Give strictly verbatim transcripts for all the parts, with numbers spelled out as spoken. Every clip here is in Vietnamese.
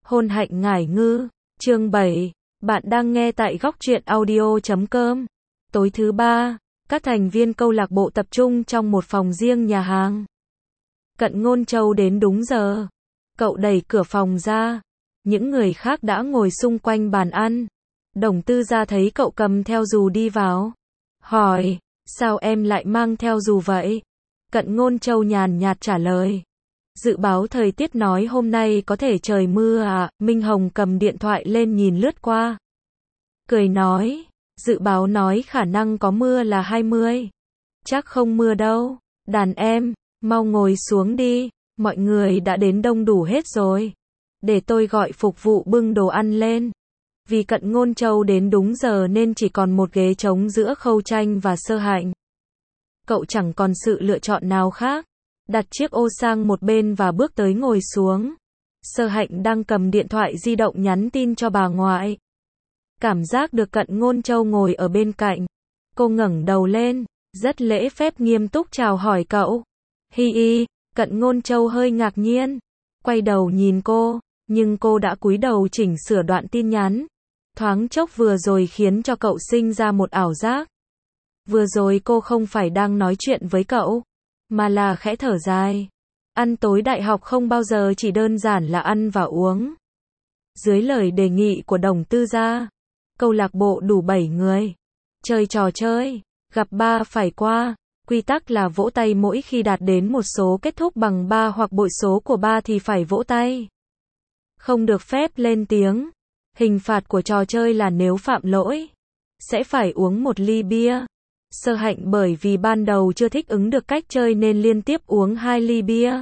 Hôn hạnh ngải ngư, chương bảy, bạn đang nghe tại góc truyện audio chấm com. Tối thứ ba, các thành viên câu lạc bộ tập trung trong một phòng riêng nhà hàng. Cận Ngôn Châu đến đúng giờ. Cậu đẩy cửa phòng ra. Những người khác đã ngồi xung quanh bàn ăn. Đồng Tư Gia thấy cậu cầm theo dù đi vào. Hỏi, sao em lại mang theo dù vậy? Cận Ngôn Châu nhàn nhạt trả lời. Dự báo thời tiết nói hôm nay có thể trời mưa à, Minh Hồng cầm điện thoại lên nhìn lướt qua. Cười nói, dự báo nói khả năng có mưa là hai mươi. Chắc không mưa đâu, đàn em, mau ngồi xuống đi, mọi người đã đến đông đủ hết rồi. Để tôi gọi phục vụ bưng đồ ăn lên. Vì Cận Ngôn Châu đến đúng giờ nên chỉ còn một ghế trống giữa Khâu Tranh và Sơ Hạnh. Cậu chẳng còn sự lựa chọn nào khác. Đặt chiếc ô sang một bên và bước tới ngồi xuống. Sơ Hạnh đang cầm điện thoại di động nhắn tin cho bà ngoại. Cảm giác được Cận Ngôn Châu ngồi ở bên cạnh. Cô ngẩng đầu lên, rất lễ phép nghiêm túc chào hỏi cậu. Hi hi, Cận Ngôn Châu hơi ngạc nhiên. Quay đầu nhìn cô, nhưng cô đã cúi đầu chỉnh sửa đoạn tin nhắn. Thoáng chốc vừa rồi khiến cho cậu sinh ra một ảo giác. Vừa rồi cô không phải đang nói chuyện với cậu, mà là khẽ thở dài. Ăn tối đại học không bao giờ chỉ đơn giản là ăn và uống. Dưới lời đề nghị của Đồng Tư Gia, câu lạc bộ đủ bảy người. Chơi trò chơi, gặp ba phải qua. Quy tắc là vỗ tay mỗi khi đạt đến một số kết thúc bằng ba hoặc bội số của ba thì phải vỗ tay. Không được phép lên tiếng. Hình phạt của trò chơi là nếu phạm lỗi, sẽ phải uống một ly bia. Sơ Hạnh bởi vì ban đầu chưa thích ứng được cách chơi nên liên tiếp uống hai ly bia.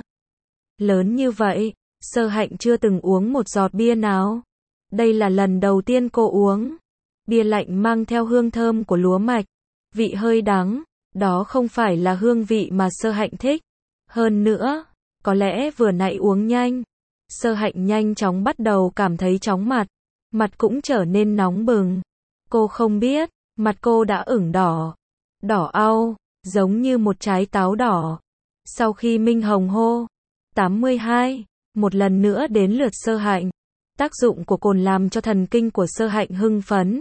Lớn như vậy, Sơ Hạnh chưa từng uống một giọt bia nào. Đây là lần đầu tiên cô uống. Bia lạnh mang theo hương thơm của lúa mạch. Vị hơi đắng, đó không phải là hương vị mà Sơ Hạnh thích. Hơn nữa, có lẽ vừa nãy uống nhanh. Sơ Hạnh nhanh chóng bắt đầu cảm thấy chóng mặt. Mặt cũng trở nên nóng bừng. Cô không biết, mặt cô đã ửng đỏ. Đỏ au, giống như một trái táo đỏ. Sau khi Minh Hồng hô tám mươi hai, một lần nữa đến lượt Sơ Hạnh. Tác dụng của cồn làm cho thần kinh của Sơ Hạnh hưng phấn.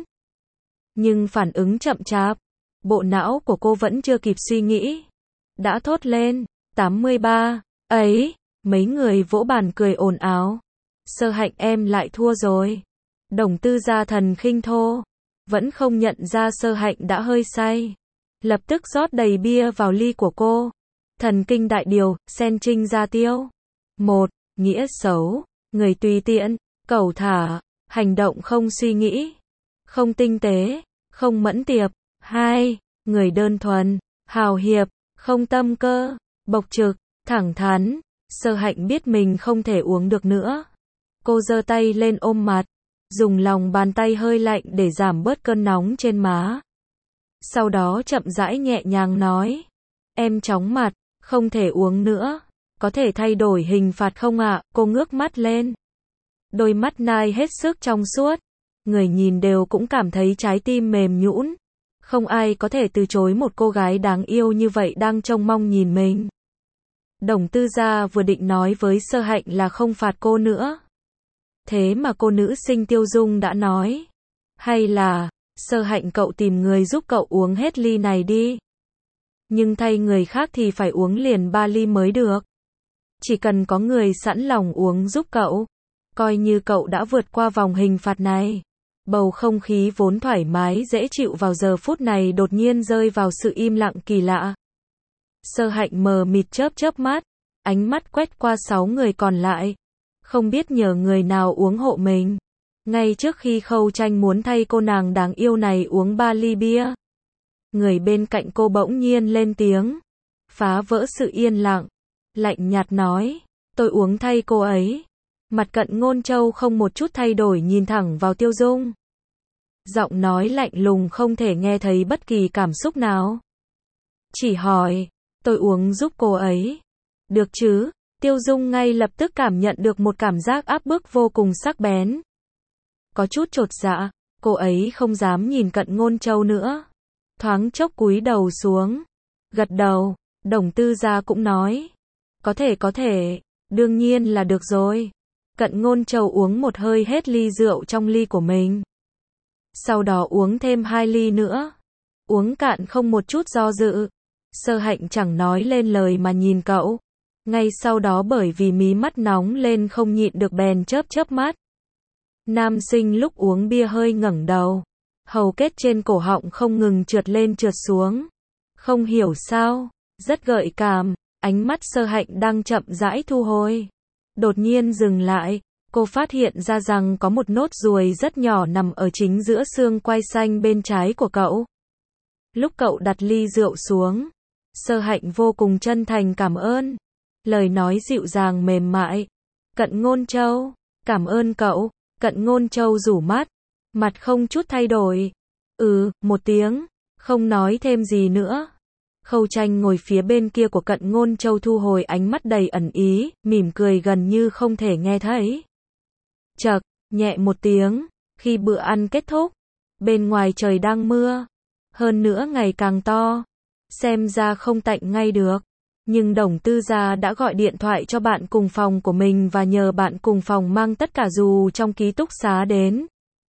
Nhưng phản ứng chậm chạp, bộ não của cô vẫn chưa kịp suy nghĩ. Đã thốt lên, tám mươi ba, ấy, mấy người vỗ bàn cười ồn ào. Sơ Hạnh em lại thua rồi. Đồng Tư Gia thần khinh thô, vẫn không nhận ra Sơ Hạnh đã hơi say. Lập tức rót đầy bia vào ly của cô. Thần kinh đại điều, sen trinh ra tiêu. Một, nghĩa xấu, người tùy tiện, cẩu thả, hành động không suy nghĩ, không tinh tế, không mẫn tiệp. Hai, người đơn thuần, hào hiệp, không tâm cơ, bộc trực, thẳng thắn. Sơ Hạnh biết mình không thể uống được nữa. Cô giơ tay lên ôm mặt, dùng lòng bàn tay hơi lạnh để giảm bớt cơn nóng trên má. Sau đó chậm rãi nhẹ nhàng nói, em chóng mặt, không thể uống nữa, có thể thay đổi hình phạt không ạ? Cô ngước mắt lên. Đôi mắt nai hết sức trong suốt, người nhìn đều cũng cảm thấy trái tim mềm nhũn. Không ai có thể từ chối một cô gái đáng yêu như vậy đang trông mong nhìn mình. Đồng Tư Gia vừa định nói với Sơ Hạnh là không phạt cô nữa. Thế mà cô nữ sinh Tiêu Dung đã nói, hay là, Sơ Hạnh cậu tìm người giúp cậu uống hết ly này đi. Nhưng thay người khác thì phải uống liền ba ly mới được. Chỉ cần có người sẵn lòng uống giúp cậu, coi như cậu đã vượt qua vòng hình phạt này. Bầu không khí vốn thoải mái dễ chịu vào giờ phút này đột nhiên rơi vào sự im lặng kỳ lạ. Sơ Hạnh mờ mịt chớp chớp mắt, ánh mắt quét qua sáu người còn lại. Không biết nhờ người nào uống hộ mình. Ngay trước khi Khâu Tranh muốn thay cô nàng đáng yêu này uống ba ly bia, người bên cạnh cô bỗng nhiên lên tiếng, phá vỡ sự yên lặng, lạnh nhạt nói, tôi uống thay cô ấy. Mặt Cận Ngôn Châu không một chút thay đổi nhìn thẳng vào Tiêu Dung. Giọng nói lạnh lùng không thể nghe thấy bất kỳ cảm xúc nào. Chỉ hỏi, tôi uống giúp cô ấy. Được chứ? Tiêu Dung ngay lập tức cảm nhận được một cảm giác áp bức vô cùng sắc bén. Có chút chột dạ, cô ấy không dám nhìn Cận Ngôn Châu nữa. Thoáng chốc cúi đầu xuống, gật đầu. Đồng Tư Gia cũng nói, có thể có thể, đương nhiên là được rồi. Cận Ngôn Châu uống một hơi hết ly rượu trong ly của mình. Sau đó uống thêm hai ly nữa. Uống cạn không một chút do dự. Sơ Hạnh chẳng nói lên lời mà nhìn cậu. Ngay sau đó bởi vì mí mắt nóng lên không nhịn được bèn chớp chớp mắt. Nam sinh lúc uống bia hơi ngẩng đầu. Hầu kết trên cổ họng không ngừng trượt lên trượt xuống. Không hiểu sao, rất gợi cảm, ánh mắt Sơ Hạnh đang chậm rãi thu hồi. Đột nhiên dừng lại, cô phát hiện ra rằng có một nốt ruồi rất nhỏ nằm ở chính giữa xương quai xanh bên trái của cậu. Lúc cậu đặt ly rượu xuống, Sơ Hạnh vô cùng chân thành cảm ơn. Lời nói dịu dàng mềm mại. Cận Ngôn Châu, cảm ơn cậu. Cận Ngôn Châu rủ mắt, mặt không chút thay đổi. Ừ, một tiếng, không nói thêm gì nữa. Khâu Tranh ngồi phía bên kia của Cận Ngôn Châu thu hồi ánh mắt đầy ẩn ý, mỉm cười gần như không thể nghe thấy. Chậc, nhẹ một tiếng, khi bữa ăn kết thúc, bên ngoài trời đang mưa, hơn nữa ngày càng to, xem ra không tạnh ngay được. Nhưng Đồng Tư Gia đã gọi điện thoại cho bạn cùng phòng của mình và nhờ bạn cùng phòng mang tất cả dù trong ký túc xá đến.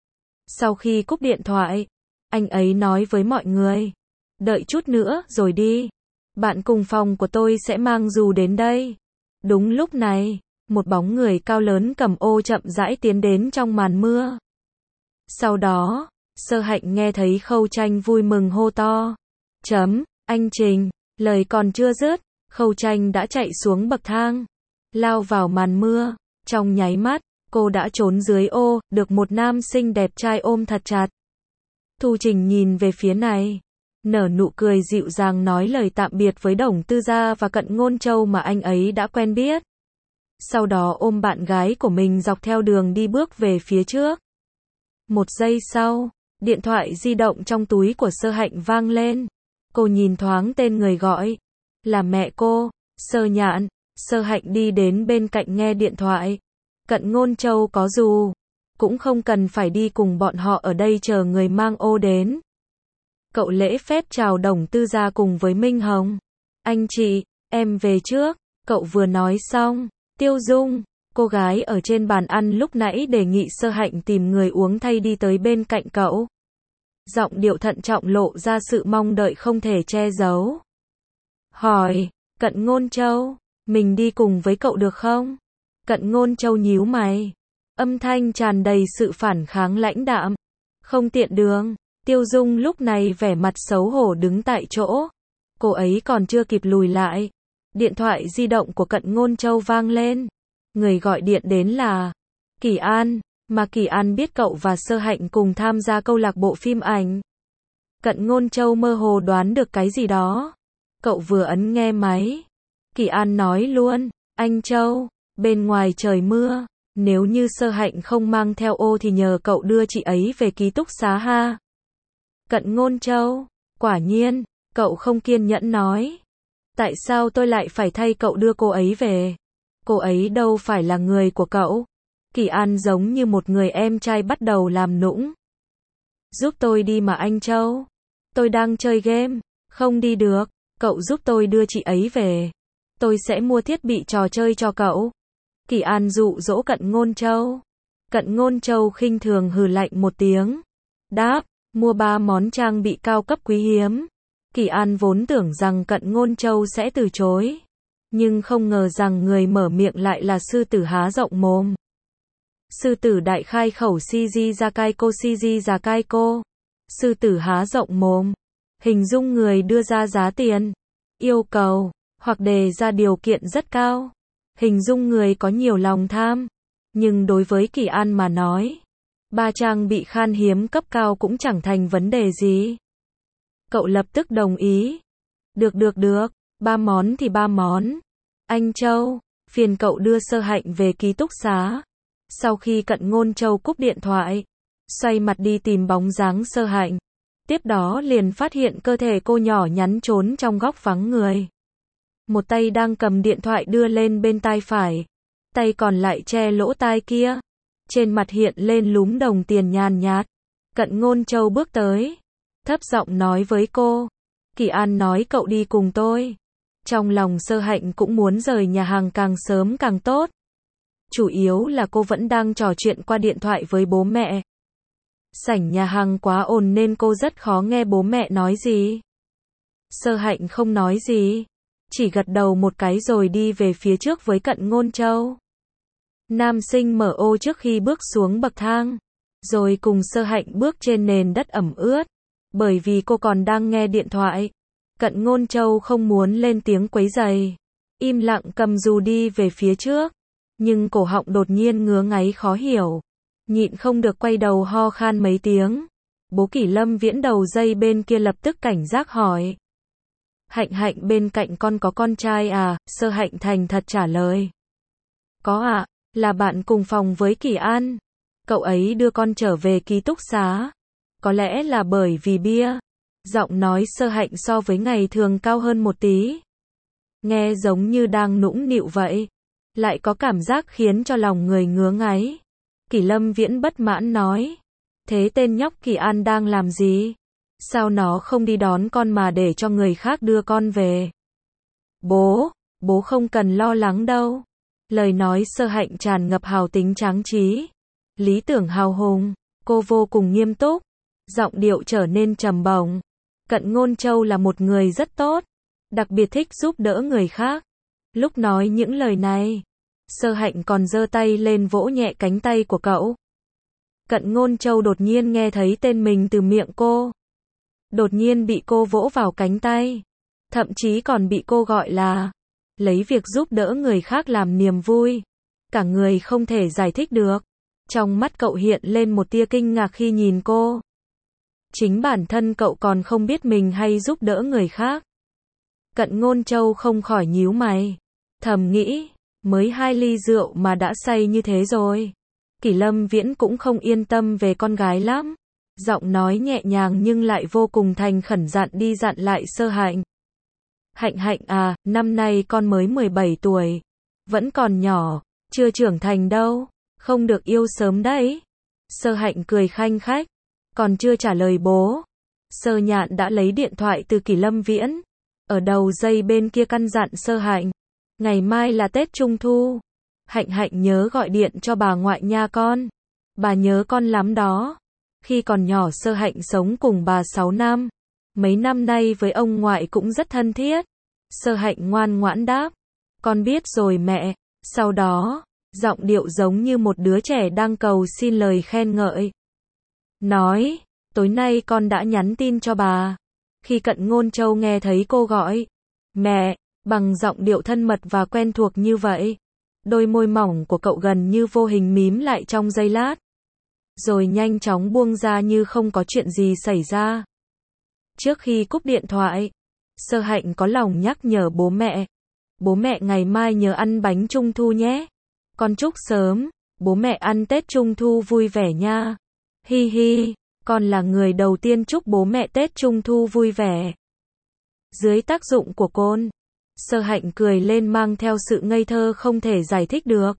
Sau khi cúp điện thoại, anh ấy nói với mọi người, đợi chút nữa rồi đi. Bạn cùng phòng của tôi sẽ mang dù đến đây. Đúng lúc này, một bóng người cao lớn cầm ô chậm rãi tiến đến trong màn mưa. Sau đó, Sơ Hạnh nghe thấy Khâu Tranh vui mừng hô to. Chấm, anh Trình, lời còn chưa dứt. Khâu Tranh đã chạy xuống bậc thang, lao vào màn mưa, trong nháy mắt, cô đã trốn dưới ô, được một nam sinh đẹp trai ôm thật chặt. Thu Trình nhìn về phía này, nở nụ cười dịu dàng nói lời tạm biệt với Đồng Tư Gia và Cận Ngôn Châu mà anh ấy đã quen biết. Sau đó ôm bạn gái của mình dọc theo đường đi bước về phía trước. Một giây sau, điện thoại di động trong túi của Sơ Hạnh vang lên. Cô nhìn thoáng tên người gọi. Là mẹ cô, Sơ Nhạn. Sơ Hạnh đi đến bên cạnh nghe điện thoại. Cận Ngôn Châu có dù, cũng không cần phải đi cùng bọn họ ở đây chờ người mang ô đến. Cậu lễ phép chào Đồng Tư Gia cùng với Minh Hồng. Anh chị, em về trước. Cậu vừa nói xong, Tiêu Dung, cô gái ở trên bàn ăn lúc nãy đề nghị Sơ Hạnh tìm người uống thay đi tới bên cạnh cậu. Giọng điệu thận trọng lộ ra sự mong đợi không thể che giấu. Hỏi, Cận Ngôn Châu, mình đi cùng với cậu được không? Cận Ngôn Châu nhíu mày. Âm thanh tràn đầy sự phản kháng lãnh đạm. Không tiện đường. Tiêu Dung lúc này vẻ mặt xấu hổ đứng tại chỗ. Cô ấy còn chưa kịp lùi lại. Điện thoại di động của Cận Ngôn Châu vang lên. Người gọi điện đến là Kỳ An, mà Kỳ An biết cậu và Sơ Hạnh cùng tham gia câu lạc bộ phim ảnh. Cận Ngôn Châu mơ hồ đoán được cái gì đó. Cậu vừa ấn nghe máy. Kỳ An nói luôn, anh Châu, bên ngoài trời mưa, nếu như Sơ Hạnh không mang theo ô thì nhờ cậu đưa chị ấy về ký túc xá ha. Cận Ngôn Châu, quả nhiên, cậu không kiên nhẫn nói. Tại sao tôi lại phải thay cậu đưa cô ấy về? Cô ấy đâu phải là người của cậu. Kỳ An giống như một người em trai bắt đầu làm nũng. Giúp tôi đi mà anh Châu. Tôi đang chơi game, không đi được. Cậu giúp tôi đưa chị ấy về. Tôi sẽ mua thiết bị trò chơi cho cậu. Kỳ An dụ dỗ Cận Ngôn Châu. Cận Ngôn Châu khinh thường hừ lạnh một tiếng. Đáp, mua ba món trang bị cao cấp quý hiếm. Kỳ An vốn tưởng rằng Cận Ngôn Châu sẽ từ chối. Nhưng không ngờ rằng người mở miệng lại là sư tử há rộng mồm. Sư tử đại khai khẩu Shiji Zakaiko Shiji Zakaiko. Sư tử há rộng mồm. Hình dung người đưa ra giá tiền, yêu cầu, hoặc đề ra điều kiện rất cao. Hình dung người có nhiều lòng tham. Nhưng đối với Kỳ An mà nói, ba trang bị khan hiếm cấp cao cũng chẳng thành vấn đề gì. Cậu lập tức đồng ý. Được được được, ba món thì ba món. Anh Châu, phiền cậu đưa Sơ Hạnh về ký túc xá. Sau khi Cận Ngôn Châu cúp điện thoại, xoay mặt đi tìm bóng dáng Sơ Hạnh. Tiếp đó liền phát hiện cơ thể cô nhỏ nhắn trốn trong góc vắng người. Một tay đang cầm điện thoại đưa lên bên tai phải. Tay còn lại che lỗ tai kia. Trên mặt hiện lên lúm đồng tiền nhàn nhạt. Cận Ngôn Châu bước tới. Thấp giọng nói với cô. Kỳ An nói cậu đi cùng tôi. Trong lòng Sơ Hạnh cũng muốn rời nhà hàng càng sớm càng tốt. chủ yếu là cô vẫn đang trò chuyện qua điện thoại với bố mẹ. Sảnh nhà hàng quá ồn nên cô rất khó nghe bố mẹ nói gì. Sơ Hạnh không nói gì, chỉ gật đầu một cái rồi đi về phía trước với Cận Ngôn Châu. Nam sinh mở ô trước khi bước xuống bậc thang, rồi cùng Sơ Hạnh bước trên nền đất ẩm ướt, bởi vì cô còn đang nghe điện thoại. Cận Ngôn Châu không muốn lên tiếng quấy rầy, im lặng cầm dù đi về phía trước, nhưng cổ họng đột nhiên ngứa ngáy khó hiểu, nhịn không được quay đầu ho khan mấy tiếng. Bố Kỷ Lâm Viễn đầu dây bên kia lập tức cảnh giác hỏi. Hạnh Hạnh bên cạnh con có con trai à? Sơ Hạnh thành thật trả lời. Có ạ, à, là bạn cùng phòng với Kỳ An. Cậu ấy đưa con trở về ký túc xá. Có lẽ là bởi vì bia. Giọng nói Sơ Hạnh so với ngày thường cao hơn một tí. Nghe giống như đang nũng nịu vậy. Lại có cảm giác khiến cho lòng người ngứa ngáy. Kỷ Lâm Viễn bất mãn nói. Thế tên nhóc Kỳ An đang làm gì? Sao nó không đi đón con mà để cho người khác đưa con về? Bố, bố không cần lo lắng đâu. Lời nói Sơ Hạnh tràn ngập hào tính tráng trí, lý tưởng hào hùng, cô vô cùng nghiêm túc, giọng điệu trở nên trầm bổng. Cận Ngôn Châu là một người rất tốt, đặc biệt thích giúp đỡ người khác. Lúc nói những lời này, Sơ Hạnh còn giơ tay lên vỗ nhẹ cánh tay của cậu. Cận Ngôn Châu đột nhiên nghe thấy tên mình từ miệng cô. Đột nhiên bị cô vỗ vào cánh tay. Thậm chí còn bị cô gọi là lấy việc giúp đỡ người khác làm niềm vui. Cả người không thể giải thích được. Trong mắt cậu hiện lên một tia kinh ngạc khi nhìn cô. Chính bản thân cậu còn không biết mình hay giúp đỡ người khác. Cận Ngôn Châu không khỏi nhíu mày. Thầm nghĩ, mới hai ly rượu mà đã say như thế rồi. Kỷ Lâm Viễn cũng không yên tâm về con gái lắm. Giọng nói nhẹ nhàng nhưng lại vô cùng thành khẩn dặn đi dặn lại Sơ Hạnh. Hạnh Hạnh à, năm nay con mới mười bảy tuổi. Vẫn còn nhỏ, chưa trưởng thành đâu. Không được yêu sớm đấy. Sơ Hạnh cười khanh khách. Còn chưa trả lời bố. Sơ Nhạn đã lấy điện thoại từ Kỷ Lâm Viễn. Ở đầu dây bên kia căn dặn Sơ Hạnh. Ngày mai là Tết Trung Thu. Hạnh Hạnh nhớ gọi điện cho bà ngoại nha con. Bà nhớ con lắm đó. Khi còn nhỏ Sơ Hạnh sống cùng bà sáu năm. Mấy năm nay với ông ngoại cũng rất thân thiết. Sơ Hạnh ngoan ngoãn đáp. Con biết rồi mẹ. Sau đó, giọng điệu giống như một đứa trẻ đang cầu xin lời khen ngợi. Nói, tối nay con đã nhắn tin cho bà. Khi Cận Ngôn Châu nghe thấy cô gọi mẹ, bằng giọng điệu thân mật và quen thuộc như vậy, đôi môi mỏng của cậu gần như vô hình mím lại trong giây lát. Rồi nhanh chóng buông ra như không có chuyện gì xảy ra. Trước khi cúp điện thoại, Sơ Hạnh có lòng nhắc nhở bố mẹ. Bố mẹ ngày mai nhớ ăn bánh Trung Thu nhé. Con chúc sớm, bố mẹ ăn Tết Trung Thu vui vẻ nha. Hi hi, con là người đầu tiên chúc bố mẹ Tết Trung Thu vui vẻ. Dưới tác dụng của cồn, Sơ Hạnh cười lên mang theo sự ngây thơ không thể giải thích được.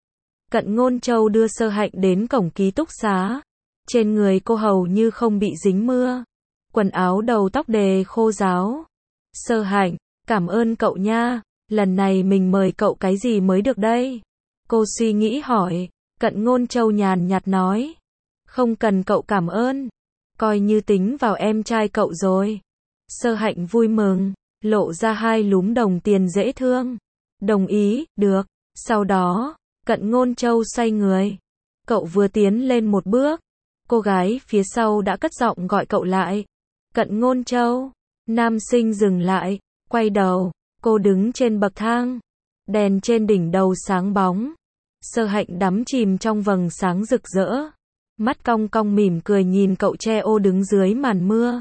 Cận Ngôn Châu đưa Sơ Hạnh đến cổng ký túc xá. Trên người cô hầu như không bị dính mưa. Quần áo đầu tóc đề khô ráo. Sơ Hạnh, cảm ơn cậu nha. Lần này mình mời cậu cái gì mới được đây? Cô suy nghĩ hỏi. Cận Ngôn Châu nhàn nhạt nói. Không cần cậu cảm ơn. Coi như tính vào em trai cậu rồi. Sơ Hạnh vui mừng, lộ ra hai lúm đồng tiền dễ thương. Đồng ý, được. Sau đó, Cận Ngôn Châu xoay người. Cậu vừa tiến lên một bước. Cô gái phía sau đã cất giọng gọi cậu lại. Cận Ngôn Châu. Nam sinh dừng lại, quay đầu. Cô đứng trên bậc thang. Đèn trên đỉnh đầu sáng bóng. Sơ Hạnh đắm chìm trong vầng sáng rực rỡ. Mắt cong cong mỉm cười nhìn cậu che ô đứng dưới màn mưa.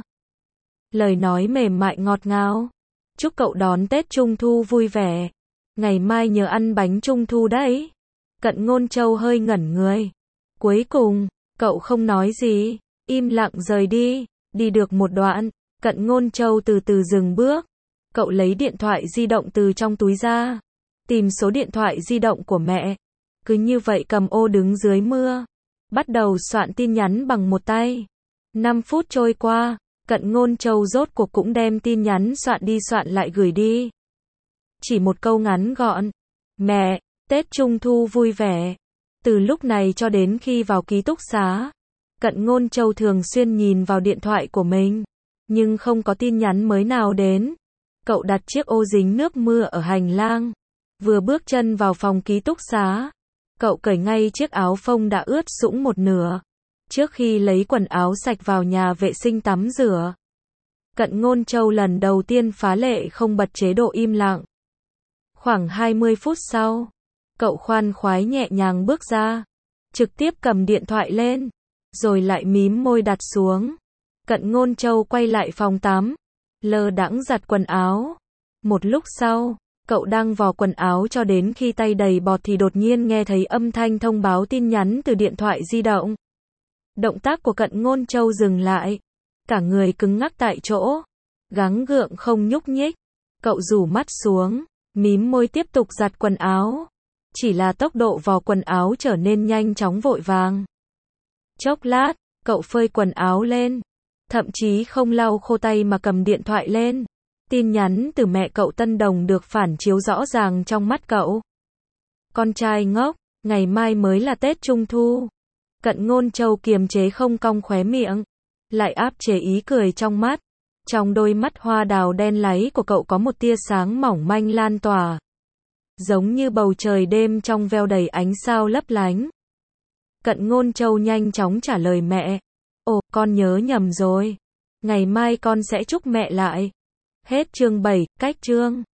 Lời nói mềm mại ngọt ngào. Chúc cậu đón Tết Trung Thu vui vẻ. Ngày mai nhớ ăn bánh Trung Thu đấy. Cận Ngôn Châu hơi ngẩn người. Cuối cùng, cậu không nói gì. Im lặng rời đi. Đi được một đoạn, Cận Ngôn Châu từ từ dừng bước. Cậu lấy điện thoại di động từ trong túi ra. Tìm số điện thoại di động của mẹ. Cứ như vậy cầm ô đứng dưới mưa. Bắt đầu soạn tin nhắn bằng một tay. năm phút trôi qua, Cận Ngôn Châu rốt cuộc cũng đem tin nhắn soạn đi soạn lại gửi đi. Chỉ một câu ngắn gọn. Mẹ, Tết Trung Thu vui vẻ. Từ lúc này cho đến khi vào ký túc xá, Cận Ngôn Châu thường xuyên nhìn vào điện thoại của mình, nhưng không có tin nhắn mới nào đến. Cậu đặt chiếc ô dính nước mưa ở hành lang, vừa bước chân vào phòng ký túc xá, cậu cởi ngay chiếc áo phông đã ướt sũng một nửa, trước khi lấy quần áo sạch vào nhà vệ sinh tắm rửa. Cận Ngôn Châu lần đầu tiên phá lệ không bật chế độ im lặng. Khoảng hai mươi phút sau, cậu khoan khoái nhẹ nhàng bước ra, trực tiếp cầm điện thoại lên, rồi lại mím môi đặt xuống. Cận Ngôn Châu quay lại phòng tắm, lơ đãng giặt quần áo. Một lúc sau, cậu đang vò quần áo cho đến khi tay đầy bọt thì đột nhiên nghe thấy âm thanh thông báo tin nhắn từ điện thoại di động. Động tác của Cận Ngôn Châu dừng lại, cả người cứng ngắc tại chỗ, gắng gượng không nhúc nhích. Cậu rủ mắt xuống, mím môi tiếp tục giặt quần áo. Chỉ là tốc độ vò quần áo trở nên nhanh chóng vội vàng. Chốc lát, cậu phơi quần áo lên, thậm chí không lau khô tay mà cầm điện thoại lên. Tin nhắn từ mẹ cậu Tân Đồng được phản chiếu rõ ràng trong mắt cậu. Con trai ngốc, ngày mai mới là Tết Trung Thu. Cận Ngôn Châu kiềm chế không cong khóe miệng, lại áp chế ý cười trong mắt. Trong đôi mắt hoa đào đen láy của cậu có một tia sáng mỏng manh lan tỏa, giống như bầu trời đêm trong veo đầy ánh sao lấp lánh. Cận Ngôn Châu nhanh chóng trả lời mẹ. Ồ, con nhớ nhầm rồi. Ngày mai con sẽ chúc mẹ lại. Hết chương bảy, cách chương.